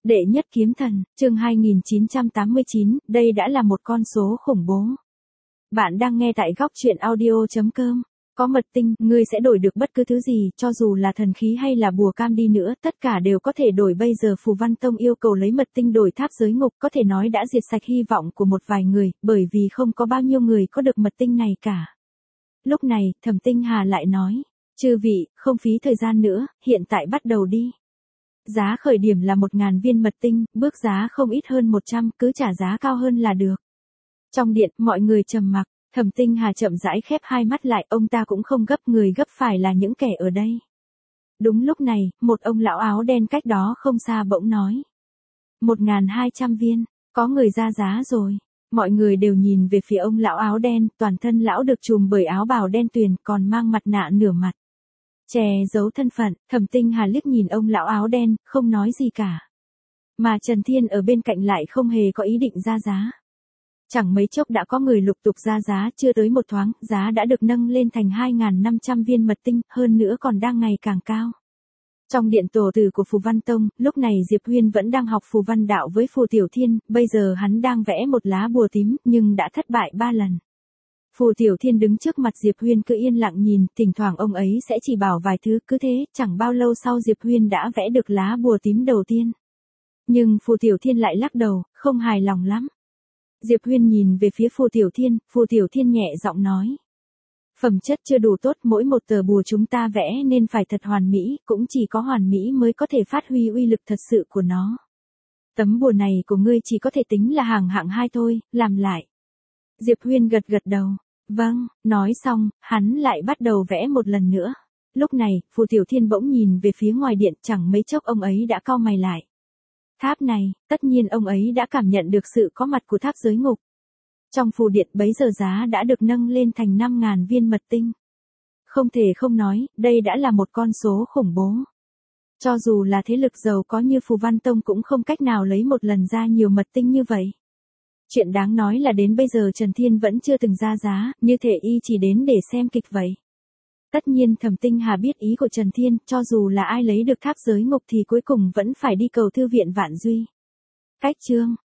Đệ nhất kiếm thần, chương 2989, đây đã là một con số khủng bố. Bạn đang nghe tại góc truyện audio.com. Có mật tinh, ngươi sẽ đổi được bất cứ thứ gì, cho dù là thần khí hay là bùa cam đi nữa, tất cả đều có thể đổi. Bây giờ Phù Văn Tông yêu cầu lấy mật tinh đổi tháp giới ngục, có thể nói đã diệt sạch hy vọng của một vài người, bởi vì không có bao nhiêu người có được mật tinh này cả. Lúc này, Thẩm Tinh Hà lại nói, chư vị, không phí thời gian nữa, hiện tại bắt đầu đi. Giá khởi điểm là 1.000 viên mật tinh, bước giá không ít hơn 100, cứ trả giá cao hơn là được. Trong điện, mọi người trầm mặc, Thẩm Tinh Hà chậm rãi khép hai mắt lại, ông ta cũng không gấp, người gấp phải là những kẻ ở đây. Đúng lúc này, một ông lão áo đen cách đó không xa bỗng nói. 1.200 viên, có người ra giá rồi. Mọi người đều nhìn về phía ông lão áo đen, toàn thân lão được trùm bởi áo bào đen tuyền, còn mang mặt nạ nửa mặt. Che giấu thân phận, Thẩm Tinh Hà liếc nhìn ông lão áo đen, không nói gì cả. Mà Trần Thiên ở bên cạnh lại không hề có ý định ra giá. Chẳng mấy chốc đã có người lục tục ra giá, chưa tới một thoáng, giá đã được nâng lên thành 2.500 viên mật tinh, hơn nữa còn đang ngày càng cao. Trong điện tổ tử của Phù Văn Tông, lúc này Diệp Huyên vẫn đang học Phù Văn đạo với Phù Tiểu Thiên, bây giờ hắn đang vẽ một lá bùa tím, nhưng đã thất bại 3 lần. Phù Tiểu Thiên đứng trước mặt Diệp Huyên cứ yên lặng nhìn, thỉnh thoảng ông ấy sẽ chỉ bảo vài thứ, cứ thế, chẳng bao lâu sau Diệp Huyên đã vẽ được lá bùa tím đầu tiên. Nhưng Phù Tiểu Thiên lại lắc đầu, không hài lòng lắm. Diệp Huyên nhìn về phía Phù Tiểu Thiên nhẹ giọng nói. Phẩm chất chưa đủ tốt, mỗi một tờ bùa chúng ta vẽ nên phải thật hoàn mỹ, cũng chỉ có hoàn mỹ mới có thể phát huy uy lực thật sự của nó. Tấm bùa này của ngươi chỉ có thể tính là hàng hạng 2 thôi, làm lại. Diệp Huyên gật gật đầu. Vâng, nói xong, hắn lại bắt đầu vẽ một lần nữa. Lúc này, Phù Tiểu Thiên bỗng nhìn về phía ngoài điện, chẳng mấy chốc ông ấy đã cau mày lại. Tháp này, tất nhiên ông ấy đã cảm nhận được sự có mặt của tháp giới ngục. Trong phù điện bấy giờ giá đã được nâng lên thành 5.000 viên mật tinh. Không thể không nói, đây đã là một con số khủng bố. Cho dù là thế lực giàu có như Phù Văn Tông cũng không cách nào lấy một lần ra nhiều mật tinh như vậy. Chuyện đáng nói là đến bây giờ Trần Thiên vẫn chưa từng ra giá, như thể y chỉ đến để xem kịch vậy. Tất nhiên Thẩm Tinh Hà biết ý của Trần Thiên, cho dù là ai lấy được tháp giới ngục thì cuối cùng vẫn phải đi cầu thư viện Vạn Duy. Cách chương